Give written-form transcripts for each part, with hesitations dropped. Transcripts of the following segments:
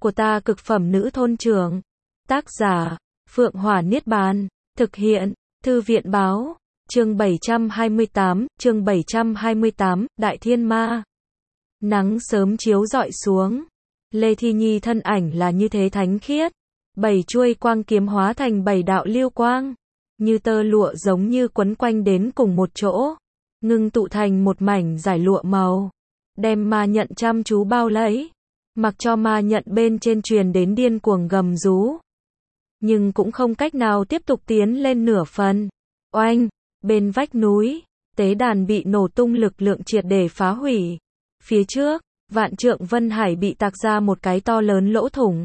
của ta cực phẩm nữ thôn trưởng. Tác giả, Phượng Hỏa Niết Bàn. Thực hiện, Thư viện báo. Chương 728, Đại Thiên Ma. Nắng sớm chiếu rọi xuống. Lê Thi Nhi thân ảnh là như thế thánh khiết. 7 chuôi quang kiếm hóa thành 7 đạo lưu quang. Như tơ lụa giống như quấn quanh đến cùng một chỗ. Ngưng tụ thành một mảnh giải lụa màu. Đem ma nhận chăm chú bao lấy. Mặc cho ma nhận bên trên truyền đến điên cuồng gầm rú. Nhưng cũng không cách nào tiếp tục tiến lên nửa phần. Oanh, bên vách núi, tế đàn bị nổ tung lực lượng triệt để phá hủy. Phía trước, vạn trượng vân hải bị tạc ra một cái to lớn lỗ thủng.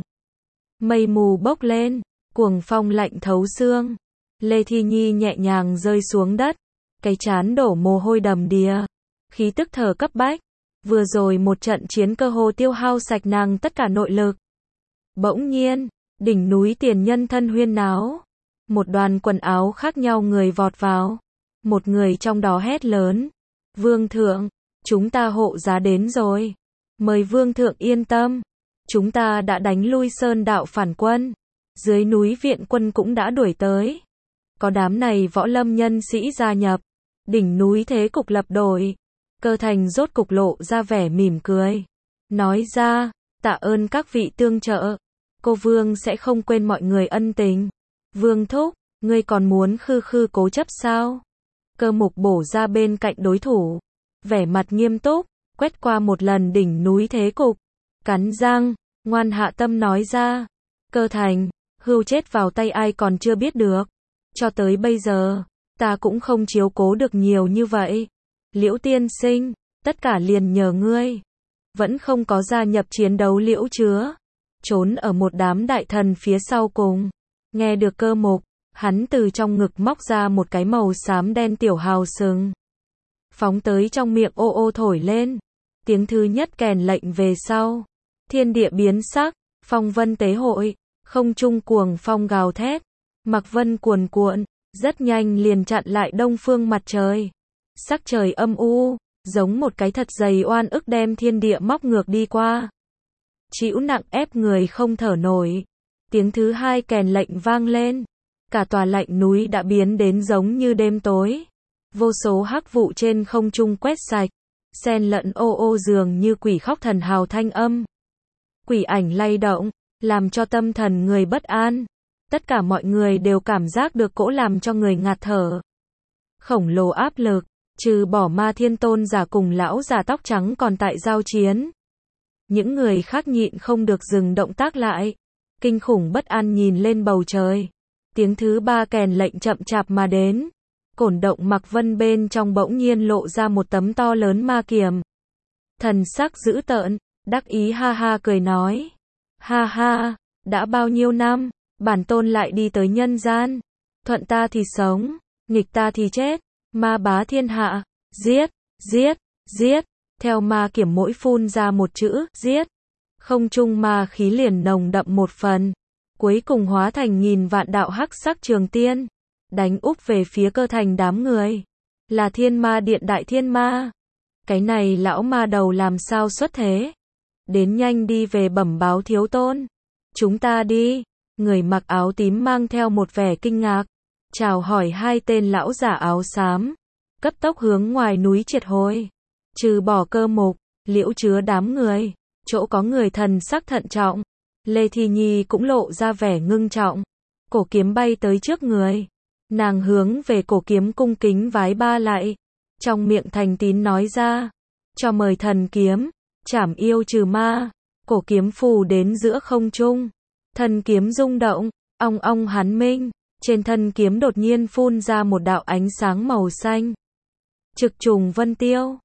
Mây mù bốc lên, cuồng phong lạnh thấu xương. Lê Thi Nhi nhẹ nhàng rơi xuống đất, cái trán đổ mồ hôi đầm đìa, khí tức thở cấp bách. Vừa rồi một trận chiến cơ hồ tiêu hao sạch nàng tất cả nội lực. Bỗng nhiên, đỉnh núi tiền nhân thân huyên náo. Một đoàn quần áo khác nhau người vọt vào. Một người trong đó hét lớn. Vương thượng, chúng ta hộ giá đến rồi. Mời vương thượng yên tâm. Chúng ta đã đánh lui sơn đạo phản quân. Dưới núi viện quân cũng đã đuổi tới. Có đám này võ lâm nhân sĩ gia nhập. Đỉnh núi thế cục lập đổi. Cơ Thành rốt cục lộ ra vẻ mỉm cười. Nói ra, tạ ơn các vị tương trợ. Cô Vương sẽ không quên mọi người ân tình. Vương thúc, ngươi còn muốn khư khư cố chấp sao? Cơ Mục bổ ra bên cạnh đối thủ. Vẻ mặt nghiêm túc, quét qua một lần đỉnh núi thế cục. Cắn răng, ngoan hạ tâm nói ra. Cơ Thành, hưu chết vào tay ai còn chưa biết được. Cho tới bây giờ, ta cũng không chiếu cố được nhiều như vậy. Liễu tiên sinh, tất cả liền nhờ ngươi. Vẫn không có gia nhập chiến đấu Liễu Chứa. Trốn ở một đám đại thần phía sau cùng. Nghe được Cơ Mục, hắn từ trong ngực móc ra một cái màu xám đen tiểu hào sừng. Phóng tới trong miệng ô ô thổi lên. Tiếng thứ nhất kèn lệnh về sau. Thiên địa biến sắc, phong vân tế hội, không trung cuồng phong gào thét. Mặc vân cuồn cuộn, rất nhanh liền chặn lại đông phương mặt trời. Sắc trời âm u, giống một cái thật dày oan ức đem thiên địa móc ngược đi qua. Chịu nặng ép người không thở nổi. Tiếng thứ hai kèn lệnh vang lên. Cả tòa lạnh núi đã biến đến giống như đêm tối. Vô số hắc vụ trên không trung quét sạch. Xen lẫn ô ô dường như quỷ khóc thần hào thanh âm. Quỷ ảnh lay động, làm cho tâm thần người bất an. Tất cả mọi người đều cảm giác được cỗ làm cho người ngạt thở. Khổng lồ áp lực, trừ bỏ Ma Thiên Tôn giả cùng lão già tóc trắng còn tại giao chiến. Những người khác nhịn không được dừng động tác lại. Kinh khủng bất an nhìn lên bầu trời. Tiếng thứ ba kèn lệnh chậm chạp mà đến. Cổn động Mặc Vân bên trong bỗng nhiên lộ ra một tấm to lớn ma kiềm. Thần sắc dữ tợn, đắc ý ha ha cười nói. Ha ha, đã bao nhiêu năm, bản tôn lại đi tới nhân gian. Thuận ta thì sống, nghịch ta thì chết. Ma bá thiên hạ, giết, giết, giết. Theo ma kiểm mỗi phun ra một chữ, giết. Không trung ma khí liền nồng đậm một phần. Cuối cùng hóa thành nghìn vạn đạo hắc sắc trường tiên. Đánh úp về phía Cơ Thành đám người. Là thiên ma điện đại thiên ma. Cái này lão ma đầu làm sao xuất thế? Đến nhanh đi về bẩm báo thiếu tôn. Chúng ta đi. Người mặc áo tím mang theo một vẻ kinh ngạc. Chào hỏi hai tên lão giả áo xám. Cấp tốc hướng ngoài núi triệt hồi. Trừ bỏ Cơ Mục, Liễu Chứa đám người. Chỗ có người thần sắc thận trọng. Lê Thi Nhi cũng lộ ra vẻ ngưng trọng. Cổ kiếm bay tới trước người. Nàng hướng về cổ kiếm cung kính vái ba lại. Trong miệng thành tín nói ra. Cho mời thần kiếm. Trảm yêu trừ ma. Cổ kiếm phù đến giữa không trung. Thần kiếm rung động. Ong ong hắn minh. Trên thân kiếm đột nhiên phun ra một đạo ánh sáng màu xanh. Trực trùng vân tiêu.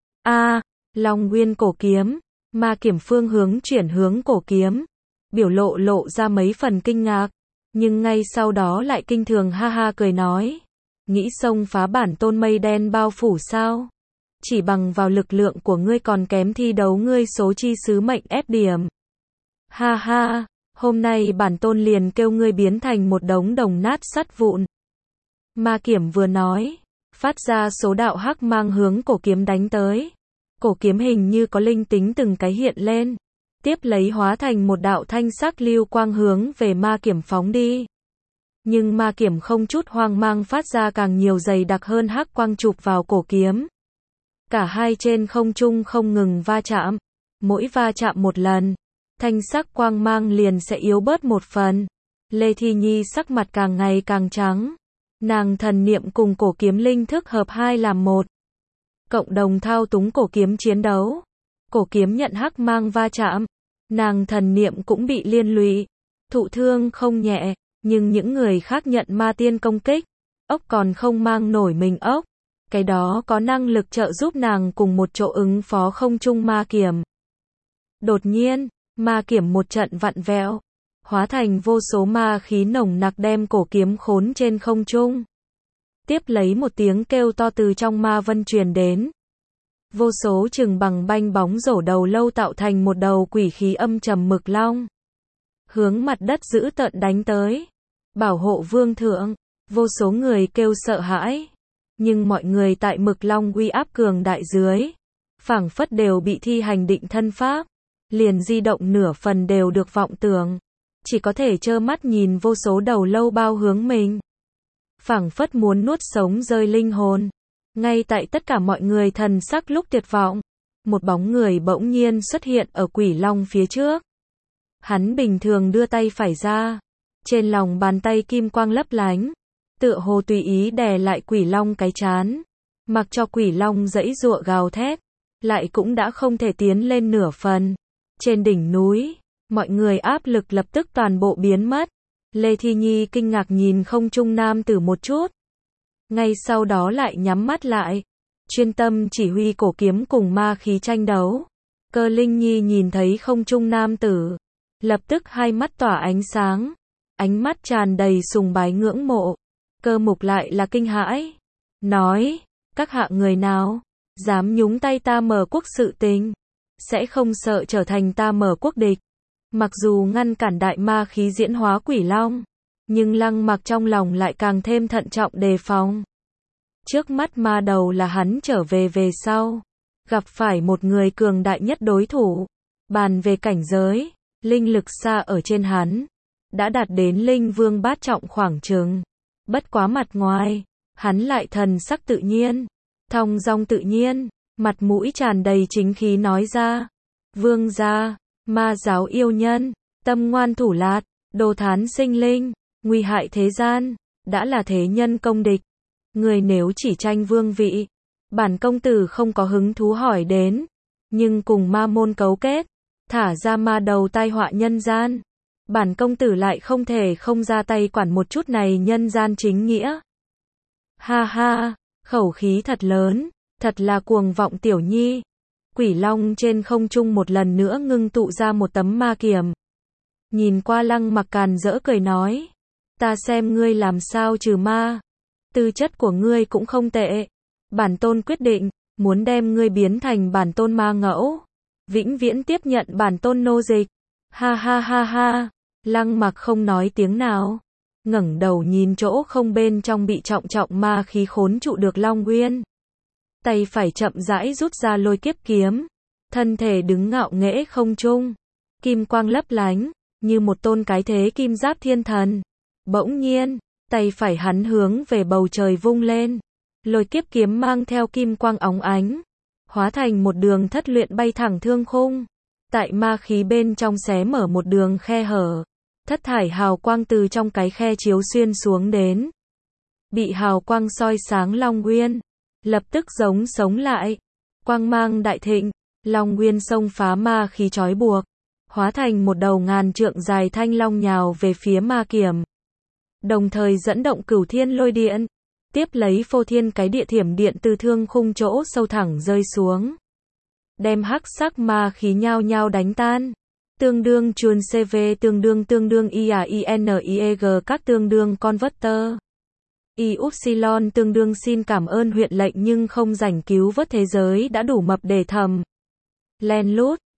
Long nguyên cổ kiếm. Ma kiểm phương hướng chuyển hướng cổ kiếm. Biểu lộ ra mấy phần kinh ngạc. Nhưng ngay sau đó lại kinh thường ha ha cười nói. Nghĩ xông phá bản tôn mây đen bao phủ sao? Chỉ bằng vào lực lượng của ngươi còn kém thi đấu ngươi số chi sứ mệnh ép điểm. Ha ha, hôm nay bản tôn liền kêu ngươi biến thành một đống đồng nát sắt vụn. Ma kiểm vừa nói, phát ra số đạo hắc mang hướng cổ kiếm đánh tới. Cổ kiếm hình như có linh tính từng cái hiện lên. tiếp lấy hóa thành một đạo thanh sắc lưu quang hướng về ma kiểm phóng đi. Nhưng ma kiểm không chút hoang mang phát ra càng nhiều dày đặc hơn hắc quang chụp vào cổ kiếm. Cả hai trên không trung không ngừng va chạm. Mỗi va chạm một lần, thanh sắc quang mang liền sẽ yếu bớt một phần. Lê Thi Nhi sắc mặt càng ngày càng trắng. Nàng thần niệm cùng cổ kiếm linh thức hợp hai làm một. Cộng đồng thao túng cổ kiếm chiến đấu. Cổ kiếm nhận hắc mang va chạm. Nàng thần niệm cũng bị liên lụy. Thụ thương không nhẹ, nhưng những người khác nhận ma tiên công kích. Ốc còn không mang nổi mình ốc. Cái đó có năng lực trợ giúp nàng cùng một chỗ ứng phó không trung ma kiểm. Đột nhiên, ma kiểm một trận vặn vẹo, hóa thành vô số ma khí nồng nặc đem cổ kiếm khốn trên không trung. Tiếp lấy một tiếng kêu to từ trong ma vân truyền đến. Vô số chừng bằng banh bóng rổ đầu lâu tạo thành một đầu quỷ khí âm trầm mực long. Hướng mặt đất dữ tợn đánh tới. Bảo hộ vương thượng, vô số người kêu sợ hãi. Nhưng mọi người tại mực long uy áp cường đại dưới, phảng phất đều bị thi hành định thân pháp. Liền di động nửa phần đều được vọng tưởng. Chỉ có thể trơ mắt nhìn vô số đầu lâu bao hướng mình. Phảng phất muốn nuốt sống rơi linh hồn. Ngay tại tất cả mọi người thần sắc lúc tuyệt vọng, một bóng người bỗng nhiên xuất hiện ở quỷ long phía trước. Hắn bình thường đưa tay phải ra, trên lòng bàn tay kim quang lấp lánh, tựa hồ tùy ý đè lại quỷ long cái trán, mặc cho quỷ long giãy giụa gào thét, lại cũng đã không thể tiến lên nửa phần. Trên đỉnh núi, mọi người áp lực lập tức toàn bộ biến mất. Lê Thi Nhi kinh ngạc nhìn không trung nam tử một chút. Ngay sau đó lại nhắm mắt lại, chuyên tâm chỉ huy cổ kiếm cùng ma khí tranh đấu. Cơ Linh Nhi nhìn thấy không trung nam tử, lập tức hai mắt tỏa ánh sáng, ánh mắt tràn đầy sùng bái ngưỡng mộ. Cơ Mục lại là kinh hãi, nói, các hạ người nào, dám nhúng tay ta Mở quốc sự tình, sẽ không sợ trở thành ta Mở quốc địch. Mặc dù ngăn cản đại ma khí diễn hóa quỷ long, nhưng Lăng Mặc trong lòng lại càng thêm thận trọng đề phòng. Trước mắt ma đầu là hắn trở về sau, gặp phải một người cường đại nhất đối thủ. Bàn về cảnh giới, linh lực xa ở trên hắn, đã đạt đến linh vương bát trọng khoảng chừng. Bất quá mặt ngoài, hắn lại thần sắc tự nhiên, thong dong tự nhiên, mặt mũi tràn đầy chính khí nói ra. Vương gia, ma giáo yêu nhân, tâm ngoan thủ lạt, đồ thán sinh linh, nguy hại thế gian, đã là thế nhân công địch. Người nếu chỉ tranh vương vị, bản công tử không có hứng thú hỏi đến, nhưng cùng ma môn cấu kết, thả ra ma đầu tai họa nhân gian, bản công tử lại không thể không ra tay quản một chút này nhân gian chính nghĩa. Ha ha, khẩu khí thật lớn, thật là cuồng vọng tiểu nhi. Quỷ long trên không trung một lần nữa ngưng tụ ra một tấm ma kiểm. Nhìn qua Lăng Mặc càn rỡ cười nói, ta xem ngươi làm sao trừ ma. Tư chất của ngươi cũng không tệ. Bản tôn quyết định, muốn đem ngươi biến thành bản tôn ma ngẫu. Vĩnh viễn tiếp nhận bản tôn nô dịch. Ha ha ha ha. Lăng Mặc không nói tiếng nào. Ngẩng đầu nhìn chỗ không bên trong bị trọng trọng ma khí khốn trụ được Long Nguyên. Tay phải chậm rãi rút ra lôi kiếp kiếm. Thân thể đứng ngạo nghễ không trung. Kim quang lấp lánh, như một tôn cái thế kim giáp thiên thần. Bỗng nhiên, tay phải hắn hướng về bầu trời vung lên. Lôi kiếp kiếm mang theo kim quang óng ánh, hóa thành một đường thất luyện bay thẳng thương khung. Tại ma khí bên trong xé mở một đường khe hở. Thất thải hào quang từ trong cái khe chiếu xuyên xuống đến. Bị hào quang soi sáng Long Nguyên, lập tức giống sống lại. Quang mang đại thịnh, Long Nguyên xông phá ma khí trói buộc, hóa thành một đầu ngàn trượng dài thanh long nhào về phía ma kiểm. Đồng thời dẫn động cửu thiên lôi điện, tiếp lấy phô thiên cái địa thiểm điện từ thương khung chỗ sâu thẳng rơi xuống. Đem hắc sắc ma khí nhao nhao đánh tan. Tương đương chuồn CV tương đương IAINIEG các tương đương converter. Y-upsilon tương đương xin cảm ơn huyện lệnh nhưng không rảnh cứu vớt thế giới đã đủ mập để thầm. Len lút,